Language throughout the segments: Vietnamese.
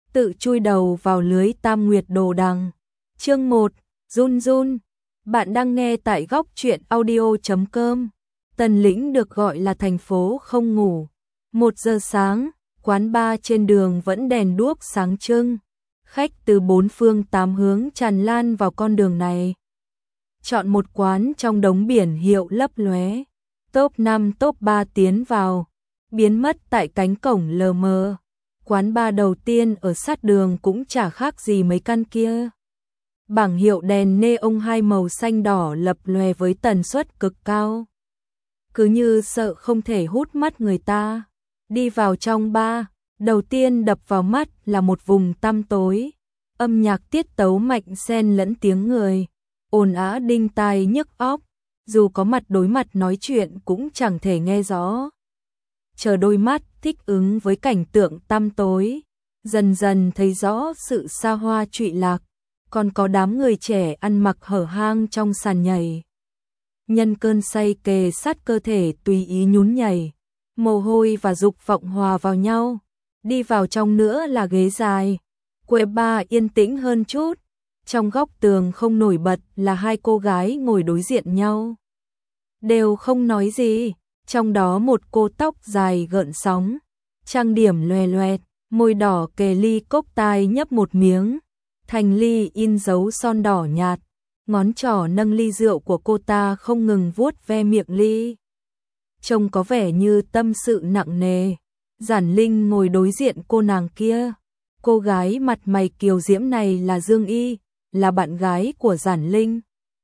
tự chui đầu vào lưới Tam Nguyệt Đồ Đằng. Chương 1, Run Run. Bạn đang nghe tại góc truyện audio.com. Tần Lĩnh được gọi là thành phố không ngủ. 1 giờ sáng, quán bar trên đường vẫn đèn đuốc sáng trưng. Khách từ bốn phương tám hướng tràn lan vào con đường này. Chọn một quán trong đống biển hiệu lấp lóe. Top 5 top 3 tiến vào, biến mất tại cánh cổng lờ mờ. Quán bar đầu tiên ở sát đường cũng chả khác gì mấy căn kia. Bảng hiệu đèn neon hai màu xanh đỏ lập lòe với tần suất cực cao. Cứ như sợ không thể hút mắt người ta. Đi vào trong bar, đầu tiên đập vào mắt là một vùng tăm tối. Âm nhạc tiết tấu mạnh xen lẫn tiếng người, ồn ào đinh tai nhức óc. Dù có mặt đối mặt nói chuyện cũng chẳng thể nghe rõ. Chờ đôi mắt thích ứng với cảnh tượng tăm tối, dần dần thấy rõ sự xa hoa trụy lạc. Còn có đám người trẻ ăn mặc hở hang trong sàn nhảy. Nhân cơn say kề sát cơ thể tùy ý nhún nhảy, mồ hôi và dục vọng hòa vào nhau. Đi vào trong nữa là ghế dài, quầy bar yên tĩnh hơn chút. Trong góc tường không nổi bật là hai cô gái ngồi đối diện nhau. Đều không nói gì, trong đó một cô tóc dài gợn sóng, trang điểm loè loẹt, môi đỏ kề ly cốc tai nhấp một miếng. Thành ly in dấu son đỏ nhạt, ngón trỏ nâng ly rượu của cô ta không ngừng vuốt ve miệng ly. Trông có vẻ như tâm sự nặng nề. Giản Linh ngồi đối diện cô nàng kia. Cô gái mặt mày kiều diễm này là Dương Y, là bạn gái của Giản Linh.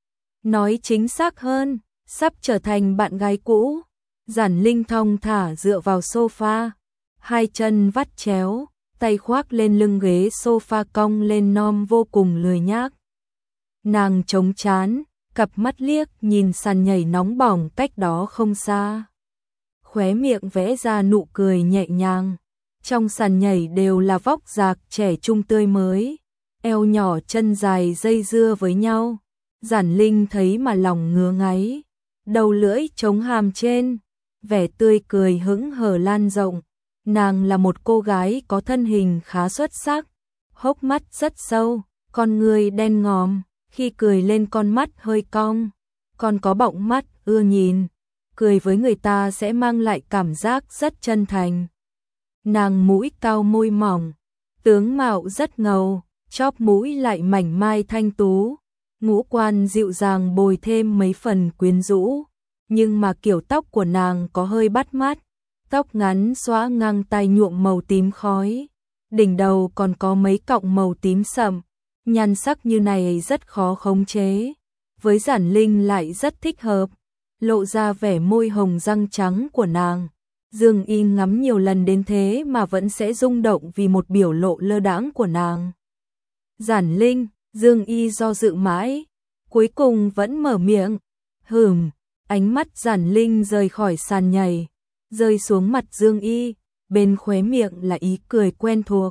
Nói chính xác hơn, sắp trở thành bạn gái cũ. Giản Linh thong thả dựa vào sofa, hai chân vắt chéo, tay khoác lên lưng ghế sofa cong lên non vô cùng lười nhác. Nàng chống trán, cặp mắt liếc nhìn sàn nhảy nóng bỏng cách đó không xa. Khóe miệng vẽ ra nụ cười nhẹ nhàng. Trong sàn nhảy đều là vóc dạc trẻ trung tươi mới, eo nhỏ chân dài dây dưa với nhau. Giản Linh thấy mà lòng ngứa ngáy, đầu lưỡi chống hàm trên, vẻ tươi cười hững hờ lan rộng. Nàng là một cô gái có thân hình khá xuất sắc, hốc mắt rất sâu, con người đen ngòm, khi cười lên con mắt hơi cong, còn có bọng mắt ưa nhìn, cười với người ta sẽ mang lại cảm giác rất chân thành. Nàng mũi cao môi mỏng, tướng mạo rất ngầu, chóp mũi lại mảnh mai thanh tú, ngũ quan dịu dàng bồi thêm mấy phần quyến rũ, nhưng mà kiểu tóc của nàng có hơi bắt mắt. Tóc ngắn xõa ngang tai nhuộm màu tím khói, đỉnh đầu còn có mấy cọng màu tím sậm, nhan sắc như này rất khó khống chế, với Giản Linh lại rất thích hợp, lộ ra vẻ môi hồng răng trắng của nàng. Dương Y ngắm nhiều lần đến thế mà vẫn sẽ rung động vì một biểu lộ lơ đãng của nàng. Giản Linh, Dương Y do dự mãi, cuối cùng vẫn mở miệng. Ánh mắt Giản Linh rời khỏi sàn nhảy, rơi xuống mặt Dương Y, bên khóe miệng là ý cười quen thuộc.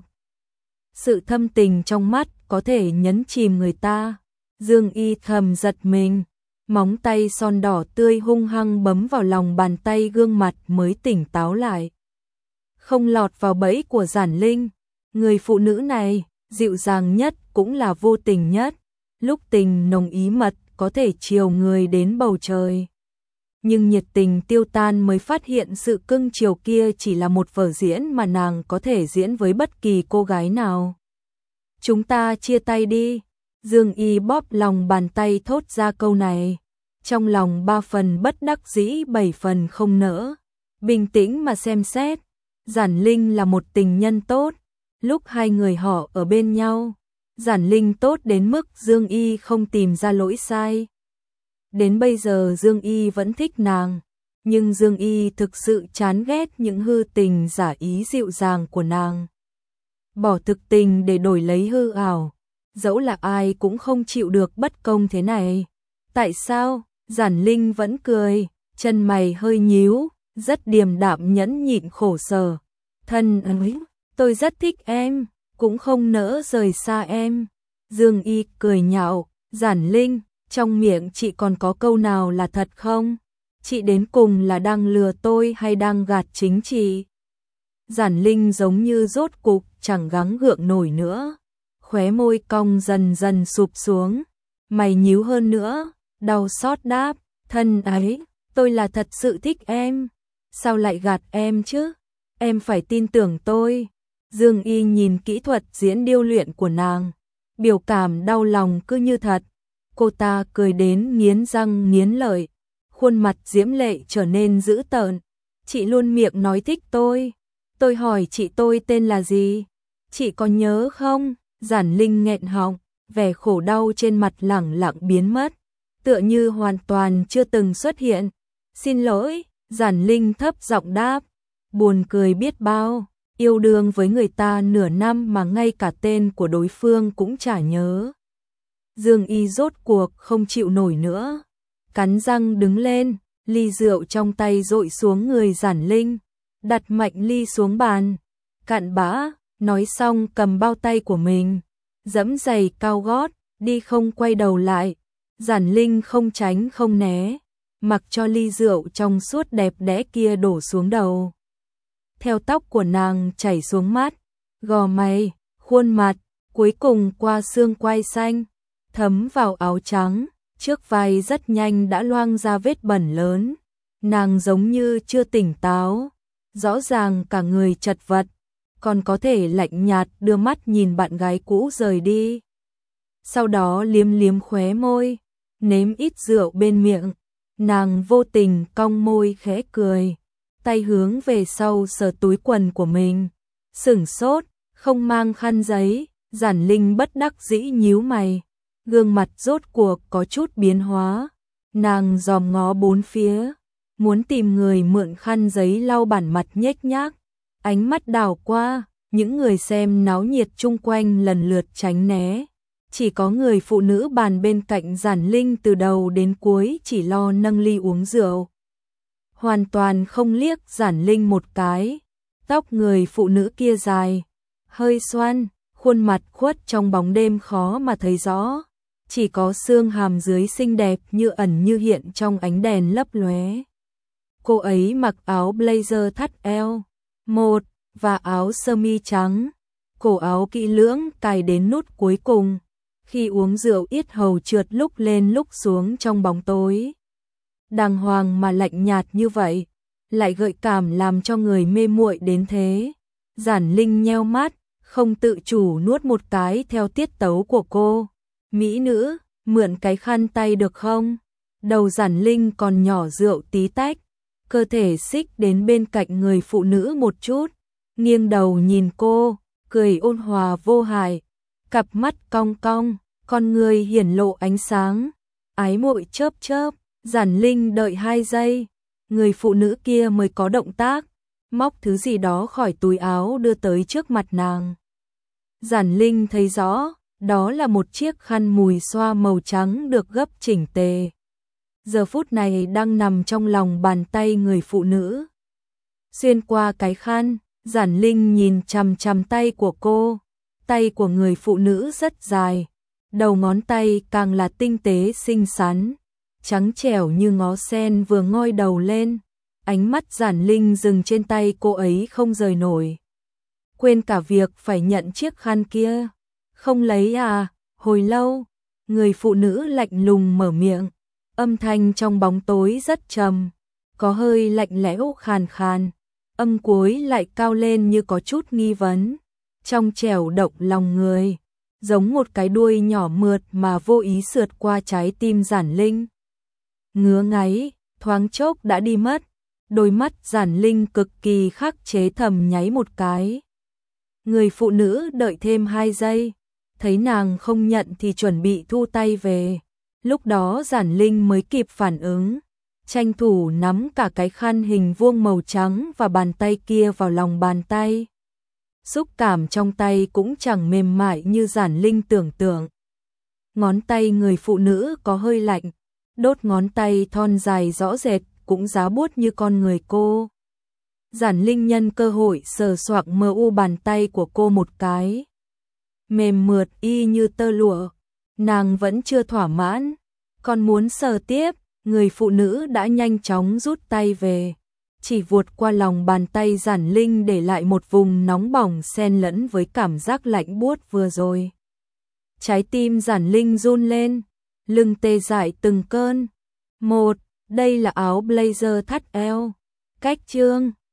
Sự thâm tình trong mắt có thể nhấn chìm người ta. Dương Y thầm giật mình, móng tay son đỏ tươi hung hăng bấm vào lòng bàn tay, gương mặt mới tỉnh táo lại. Không lọt vào bẫy của Giản Linh, người phụ nữ này, dịu dàng nhất cũng là vô tình nhất, lúc tình nồng ý mật có thể chiều người đến bầu trời. Nhưng nhiệt tình tiêu tan mới phát hiện sự cưng chiều kia chỉ là một vở diễn mà nàng có thể diễn với bất kỳ cô gái nào. Chúng ta chia tay đi. Dương Y bóp lòng bàn tay thốt ra câu này. Trong lòng 3 phần bất đắc dĩ 7 phần không nỡ. Bình tĩnh mà xem xét. Giản Linh là một tình nhân tốt. Lúc hai người họ ở bên nhau, Giản Linh tốt đến mức Dương Y không tìm ra lỗi sai. Đến bây giờ Dương Y vẫn thích nàng, nhưng Dương Y thực sự chán ghét những hư tình giả ý dịu dàng của nàng. Bỏ thực tình để đổi lấy hư ảo, dẫu là ai cũng không chịu được bất công thế này. Tại sao? Giản Linh vẫn cười, chân mày hơi nhíu, rất điềm đạm nhẫn nhịn khổ sở. Thân ơi, tôi rất thích em, cũng không nỡ rời xa em. Dương Y cười nhạo, Giản Linh, trong miệng chị còn có câu nào là thật không? Chị đến cùng là đang lừa tôi hay đang gạt chính chị? Giản Linh giống như rốt cục chẳng gắng gượng nổi nữa. Khóe môi cong dần dần sụp xuống. Mày nhíu hơn nữa, đau xót đáp, thân ấy, tôi là thật sự thích em. Sao lại gạt em chứ? Em phải tin tưởng tôi. Dương Y nhìn kỹ thuật diễn điêu luyện của nàng. Biểu cảm đau lòng cứ như thật. Cô ta cười đến nghiến răng nghiến lợi. Khuôn mặt diễm lệ trở nên dữ tợn. Chị luôn miệng nói thích tôi. Tôi hỏi chị tôi tên là gì? Chị có nhớ không? Giản Linh nghẹn họng, vẻ khổ đau trên mặt lẳng lặng biến mất, tựa như hoàn toàn chưa từng xuất hiện. Xin lỗi, Giản Linh thấp giọng đáp, buồn cười biết bao, yêu đương với người ta nửa năm mà ngay cả tên của đối phương cũng chả nhớ. Dương Y rốt cuộc không chịu nổi nữa, cắn răng đứng lên, ly rượu trong tay dội xuống người Giản Linh, đặt mạnh ly xuống bàn, cạn bã, nói xong cầm bao tay của mình, giẫm giày cao gót, đi không quay đầu lại. Giản Linh không tránh không né, mặc cho ly rượu trong suốt đẹp đẽ kia đổ xuống đầu. Theo tóc của nàng chảy xuống mắt, gò má, khuôn mặt, cuối cùng qua xương quai xanh, thấm vào áo trắng, trước vai rất nhanh đã loang ra vết bẩn lớn. Nàng giống như chưa tỉnh táo, rõ ràng cả người chật vật, còn có thể lạnh nhạt đưa mắt nhìn bạn gái cũ rời đi. Sau đó liếm liếm khóe môi, nếm ít rượu bên miệng, nàng vô tình cong môi khẽ cười, tay hướng về sau sờ túi quần của mình, sửng sốt, không mang khăn giấy. Giản Linh bất đắc dĩ nhíu mày, gương mặt rốt cuộc có chút biến hóa, nàng dòm ngó bốn phía, muốn tìm người mượn khăn giấy lau bản mặt nhếch nhác. Ánh mắt đảo qua, những người xem náo nhiệt chung quanh lần lượt tránh né. Chỉ có người phụ nữ bàn bên cạnh Giản Linh từ đầu đến cuối chỉ lo nâng ly uống rượu. Hoàn toàn không liếc Giản Linh một cái. Tóc người phụ nữ kia dài, hơi xoăn, khuôn mặt khuất trong bóng đêm khó mà thấy rõ. Chỉ có xương hàm dưới xinh đẹp như ẩn như hiện trong ánh đèn lấp lóe. Cô ấy mặc áo blazer thắt eo một và áo sơ mi trắng, cổ áo kỹ lưỡng cài đến nút cuối cùng. Khi uống rượu yết hầu trượt lúc lên lúc xuống trong bóng tối. Đàng hoàng mà lạnh nhạt như vậy, lại gợi cảm làm cho người mê muội đến thế. Giản Linh nheo mắt, không tự chủ nuốt một cái theo tiết tấu của cô. Mỹ nữ, mượn cái khăn tay được không? Đầu Giản Linh còn nhỏ rượu tí tách, cơ thể xích đến bên cạnh người phụ nữ một chút, nghiêng đầu nhìn cô, cười ôn hòa vô hại, cặp mắt cong cong, con người hiển lộ ánh sáng, ái muội chớp chớp. Giản Linh đợi 2 giây, người phụ nữ kia mới có động tác, móc thứ gì đó khỏi túi áo đưa tới trước mặt nàng. Giản Linh thấy rõ, đó là một chiếc khăn mùi xoa màu trắng được gấp chỉnh tề. Giờ phút này đang nằm trong lòng bàn tay người phụ nữ. Xuyên qua cái khăn, Giản Linh nhìn chằm chằm tay của cô. Tay của người phụ nữ rất dài, đầu ngón tay càng là tinh tế xinh xắn, trắng trẻo như ngó sen vừa ngoi đầu lên. Ánh mắt Giản Linh dừng trên tay cô ấy không rời nổi. Quên cả việc phải nhận chiếc khăn kia. Không lấy à? Hồi lâu, người phụ nữ lạnh lùng mở miệng. Âm thanh trong bóng tối rất trầm, có hơi lạnh lẽo khàn khàn. Âm cuối lại cao lên như có chút nghi vấn, trong trẻo động lòng người, giống một cái đuôi nhỏ mượt mà vô ý sượt qua trái tim Giản Linh. Ngứa ngáy, thoáng chốc đã đi mất, đôi mắt Giản Linh cực kỳ khắc chế thầm nháy một cái. Người phụ nữ đợi thêm 2 giây, thấy nàng không nhận thì chuẩn bị thu tay về. Lúc đó Giản Linh mới kịp phản ứng, tranh thủ nắm cả cái khăn hình vuông màu trắng và bàn tay kia vào lòng bàn tay. Xúc cảm trong tay cũng chẳng mềm mại như Giản Linh tưởng tượng. Ngón tay người phụ nữ có hơi lạnh, đốt ngón tay thon dài rõ rệt cũng giá buốt như con người cô. Giản Linh nhân cơ hội sờ soạng mờ u bàn tay của cô một cái. Mềm mượt y như tơ lụa, nàng vẫn chưa thỏa mãn, còn muốn sờ tiếp, người phụ nữ đã nhanh chóng rút tay về. chỉ vuột qua lòng bàn tay Giản Linh để lại một vùng nóng bỏng xen lẫn với cảm giác lạnh buốt vừa rồi. Trái tim Giản Linh run lên, lưng tê dại từng cơn. Đây là áo blazer thắt eo. Cách chương